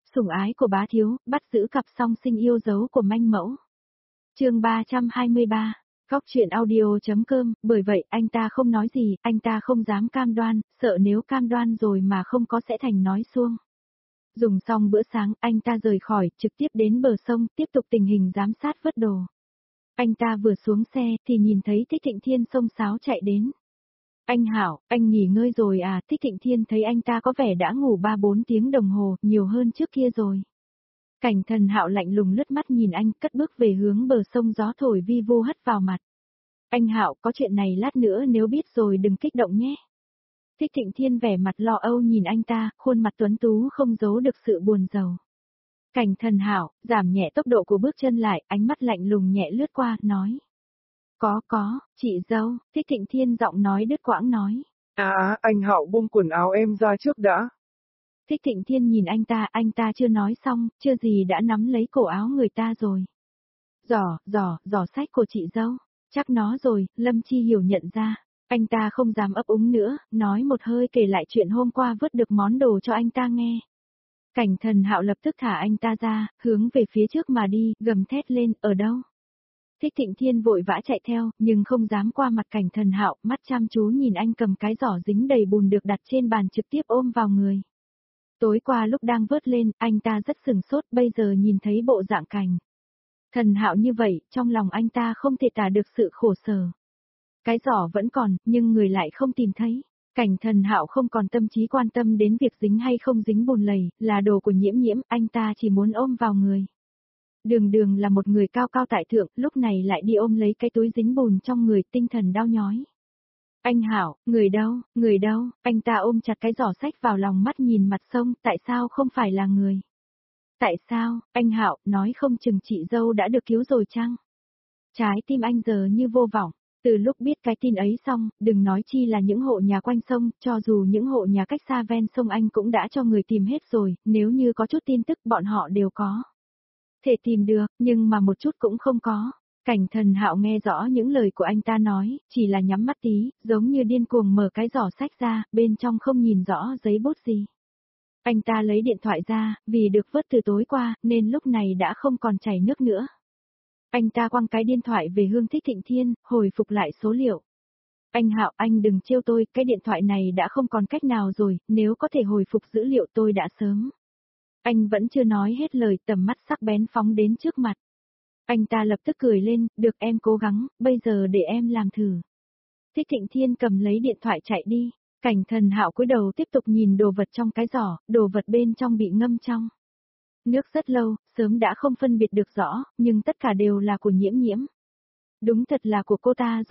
Sủng ái của bá thiếu, bắt giữ cặp song sinh yêu dấu của manh mẫu. Chương 323. Góc truyện audio.com, bởi vậy anh ta không nói gì, anh ta không dám cam đoan, sợ nếu cam đoan rồi mà không có sẽ thành nói suông. Dùng xong bữa sáng, anh ta rời khỏi, trực tiếp đến bờ sông, tiếp tục tình hình giám sát vớt đồ. Anh ta vừa xuống xe thì nhìn thấy Thích Thịnh Thiên xông xáo chạy đến. Anh Hảo, anh nghỉ ngơi rồi à? Thích Thịnh Thiên thấy anh ta có vẻ đã ngủ 3-4 tiếng đồng hồ, nhiều hơn trước kia rồi. Cảnh Thần Hạo lạnh lùng lướt mắt nhìn anh, cất bước về hướng bờ sông, gió thổi vi vu hất vào mặt. Anh Hạo, có chuyện này lát nữa nếu biết rồi đừng kích động nhé. Thích Thịnh Thiên vẻ mặt lo âu nhìn anh ta, khuôn mặt tuấn tú không giấu được sự buồn rầu. Cảnh Thần Hạo giảm nhẹ tốc độ của bước chân lại, ánh mắt lạnh lùng nhẹ lướt qua, nói. Có, chị dâu, Thích Thịnh Thiên giọng nói đứt quãng nói. Anh Hạo buông quần áo em ra trước đã. Thích Thịnh Thiên nhìn anh ta chưa nói xong, chưa gì đã nắm lấy cổ áo người ta rồi. Giỏ sách của chị dâu, chắc nó rồi, Lâm Chi Hiểu nhận ra. Anh ta không dám ấp úng nữa, nói một hơi kể lại chuyện hôm qua vớt được món đồ cho anh ta nghe. Cảnh Thần Hạo lập tức thả anh ta ra, hướng về phía trước mà đi, gầm thét lên, ở đâu? Thích Thịnh Thiên vội vã chạy theo, nhưng không dám qua mặt Cảnh Thần Hạo, mắt chăm chú nhìn anh cầm cái giỏ dính đầy bùn được đặt trên bàn trực tiếp ôm vào người. Tối qua lúc đang vớt lên, anh ta rất sừng sốt, bây giờ nhìn thấy bộ dạng Cảnh Thần Hạo như vậy, trong lòng anh ta không thể tả được sự khổ sở. Cái giỏ vẫn còn, nhưng người lại không tìm thấy. Cảnh Thần Hạo không còn tâm trí quan tâm đến việc dính hay không dính bùn lầy, là đồ của Nhiễm Nhiễm, anh ta chỉ muốn ôm vào người. Đường là một người cao cao tại thượng, lúc này lại đi ôm lấy cái túi dính bùn trong người, tinh thần đau nhói. Anh Hảo, người đâu, anh ta ôm chặt cái giỏ sách vào lòng, mắt nhìn mặt sông, tại sao không phải là người? Tại sao, anh Hạo, nói không chừng chị dâu đã được cứu rồi chăng? Trái tim anh giờ như vô vọng, từ lúc biết cái tin ấy xong, đừng nói chi là những hộ nhà quanh sông, cho dù những hộ nhà cách xa ven sông anh cũng đã cho người tìm hết rồi, nếu như có chút tin tức bọn họ đều có thể tìm được, nhưng mà một chút cũng không có. Cảnh Thần Hạo nghe rõ những lời của anh ta nói, chỉ là nhắm mắt tí, giống như điên cuồng mở cái giỏ sách ra, bên trong không nhìn rõ giấy bút gì. Anh ta lấy điện thoại ra, vì được vớt từ tối qua, nên lúc này đã không còn chảy nước nữa. Anh ta quăng cái điện thoại về hướng Thích Thịnh Thiên, hồi phục lại số liệu. Anh Hạo, anh đừng trêu tôi, cái điện thoại này đã không còn cách nào rồi, nếu có thể hồi phục dữ liệu tôi đã sớm. Anh vẫn chưa nói hết lời, tầm mắt sắc bén phóng đến trước mặt. Anh ta lập tức cười lên, được em cố gắng, bây giờ để em làm thử. Thích Thịnh Thiên cầm lấy điện thoại chạy đi. Cảnh Thần Hạo cúi đầu tiếp tục nhìn đồ vật trong cái giỏ, đồ vật bên trong bị ngâm trong nước rất lâu, sớm đã không phân biệt được rõ, nhưng tất cả đều là của Nhiễm Nhiễm. Đúng thật là của cô ta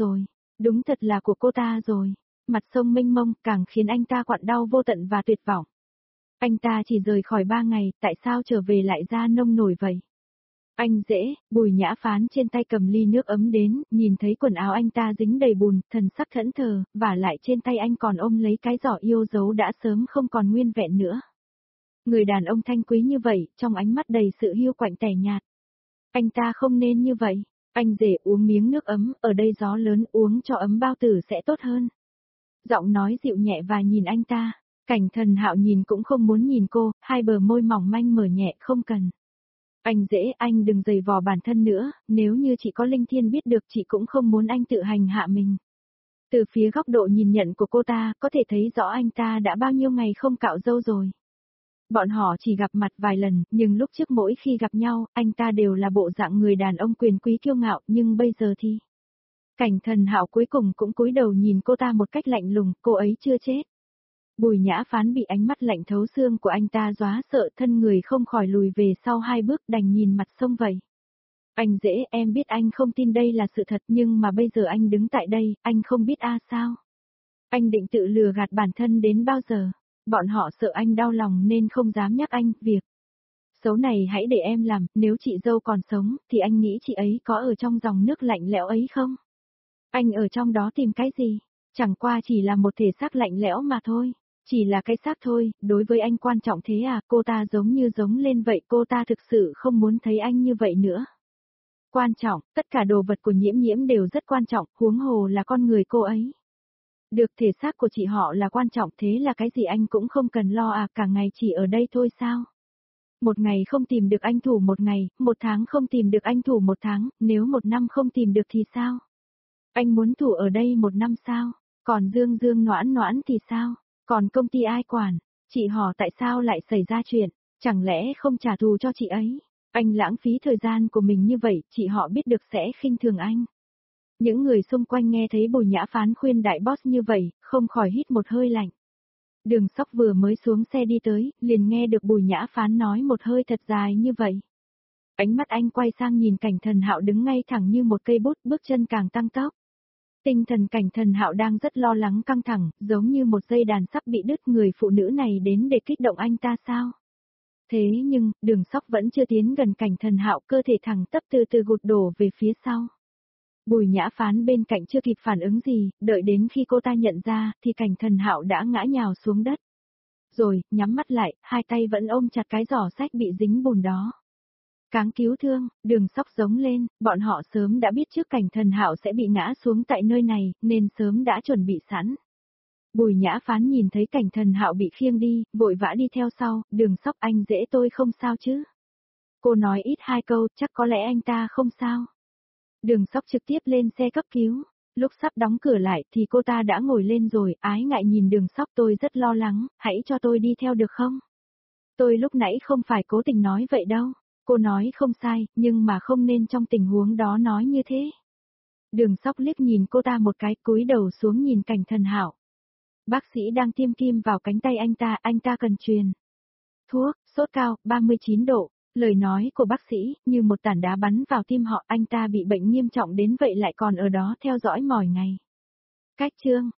rồi. Mặt sông mênh mông càng khiến anh ta quặn đau vô tận và tuyệt vọng. Anh ta chỉ rời khỏi 3 ngày, tại sao trở về lại ra nông nổi vậy? Anh dễ, Bùi Nhã Phán trên tay cầm ly nước ấm đến, nhìn thấy quần áo anh ta dính đầy bùn, thần sắc thẫn thờ, và lại trên tay anh còn ôm lấy cái giỏ yêu dấu đã sớm không còn nguyên vẹn nữa. Người đàn ông thanh quý như vậy, trong ánh mắt đầy sự hiu quạnh tẻ nhạt. Anh ta không nên như vậy, anh rể uống miếng nước ấm, ở đây gió lớn, uống cho ấm bao tử sẽ tốt hơn. Giọng nói dịu nhẹ và nhìn anh ta, Cảnh Thần Hạo nhìn cũng không muốn nhìn cô, hai bờ môi mỏng manh mở nhẹ, không cần. Anh dễ, anh đừng giày vò bản thân nữa, nếu như chị có linh thiên biết được chị cũng không muốn anh tự hành hạ mình. Từ phía góc độ nhìn nhận của cô ta, có thể thấy rõ anh ta đã bao nhiêu ngày không cạo râu rồi. Bọn họ chỉ gặp mặt vài lần, nhưng lúc trước mỗi khi gặp nhau, anh ta đều là bộ dạng người đàn ông quyền quý kiêu ngạo, nhưng bây giờ thì... Cảnh Thần Hạo cuối cùng cũng cúi đầu nhìn cô ta một cách lạnh lùng, cô ấy chưa chết. Bùi Nhã Phán bị ánh mắt lạnh thấu xương của anh ta dọa sợ, thân người không khỏi lùi về sau 2 bước, đành nhìn mặt sông vậy. Anh dễ, em biết anh không tin đây là sự thật, nhưng mà bây giờ anh đứng tại đây, anh không biết sao? Anh định tự lừa gạt bản thân đến bao giờ? Bọn họ sợ anh đau lòng nên không dám nhắc anh, việc xấu này hãy để em làm, nếu chị dâu còn sống, thì anh nghĩ chị ấy có ở trong dòng nước lạnh lẽo ấy không? Anh ở trong đó tìm cái gì? Chẳng qua chỉ là một thể xác lạnh lẽo mà thôi. Chỉ là cái xác thôi, đối với anh quan trọng thế à? Cô ta giống như giống lên vậy, cô ta thực sự không muốn thấy anh như vậy nữa. Quan trọng, tất cả đồ vật của Nhiễm Nhiễm đều rất quan trọng, huống hồ là con người cô ấy. Được, thể xác của chị họ là quan trọng, thế là cái gì anh cũng không cần lo à, cả ngày chỉ ở đây thôi sao? Một ngày không tìm được anh thủ một ngày, một tháng không tìm được anh thủ một tháng, nếu một năm không tìm được thì sao? Anh muốn thủ ở đây một năm sao? Còn Dương Dương Noãn Noãn thì sao? Còn công ty ai quản? Chị họ tại sao lại xảy ra chuyện? Chẳng lẽ không trả thù cho chị ấy? Anh lãng phí thời gian của mình như vậy, chị họ biết được sẽ khinh thường anh. Những người xung quanh nghe thấy Bùi Nhã Phán khuyên đại boss như vậy, không khỏi hít một hơi lạnh. Đường Sóc vừa mới xuống xe đi tới, liền nghe được Bùi Nhã Phán nói một hơi thật dài như vậy. Ánh mắt anh quay sang nhìn Cảnh Thần Hạo đứng ngay thẳng như một cây bút, bước chân càng tăng tốc. Tinh thần Cảnh Thần Hạo đang rất lo lắng căng thẳng, giống như một dây đàn sắp bị đứt, người phụ nữ này đến để kích động anh ta sao? Thế nhưng, Đường Sóc vẫn chưa tiến gần Cảnh Thần Hạo, cơ thể thẳng tắp từ từ gục đổ về phía sau. Bùi Nhã Phán bên cạnh chưa kịp phản ứng gì, đợi đến khi cô ta nhận ra, thì Cảnh Thần Hạo đã ngã nhào xuống đất. Rồi, nhắm mắt lại, hai tay vẫn ôm chặt cái giỏ sách bị dính bùn đó. Cáng cứu thương, Đường Sóc giống lên, bọn họ sớm đã biết trước Cảnh Thần Hạo sẽ bị ngã xuống tại nơi này, nên sớm đã chuẩn bị sẵn. Bùi Nhã Phán nhìn thấy Cảnh Thần Hạo bị khiêng đi, vội vã đi theo sau, Đường Sóc anh dễ tôi không sao chứ. Cô nói ít hai câu, chắc có lẽ anh ta không sao. Đường Sóc trực tiếp lên xe cấp cứu. Lúc sắp đóng cửa lại thì cô ta đã ngồi lên rồi, ái ngại nhìn Đường Sóc, tôi rất lo lắng, hãy cho tôi đi theo được không? Tôi lúc nãy không phải cố tình nói vậy đâu. Cô nói không sai, nhưng mà không nên trong tình huống đó nói như thế. Đường Sóc liếc nhìn cô ta một cái, cúi đầu xuống nhìn Cảnh Thần Hạo. Bác sĩ đang tiêm kim vào cánh tay anh ta cần truyền thuốc, sốt cao, 39 độ. Lời nói của bác sĩ như một tảng đá bắn vào tim họ, anh ta bị bệnh nghiêm trọng đến vậy lại còn ở đó theo dõi mỏi ngày. Cách chương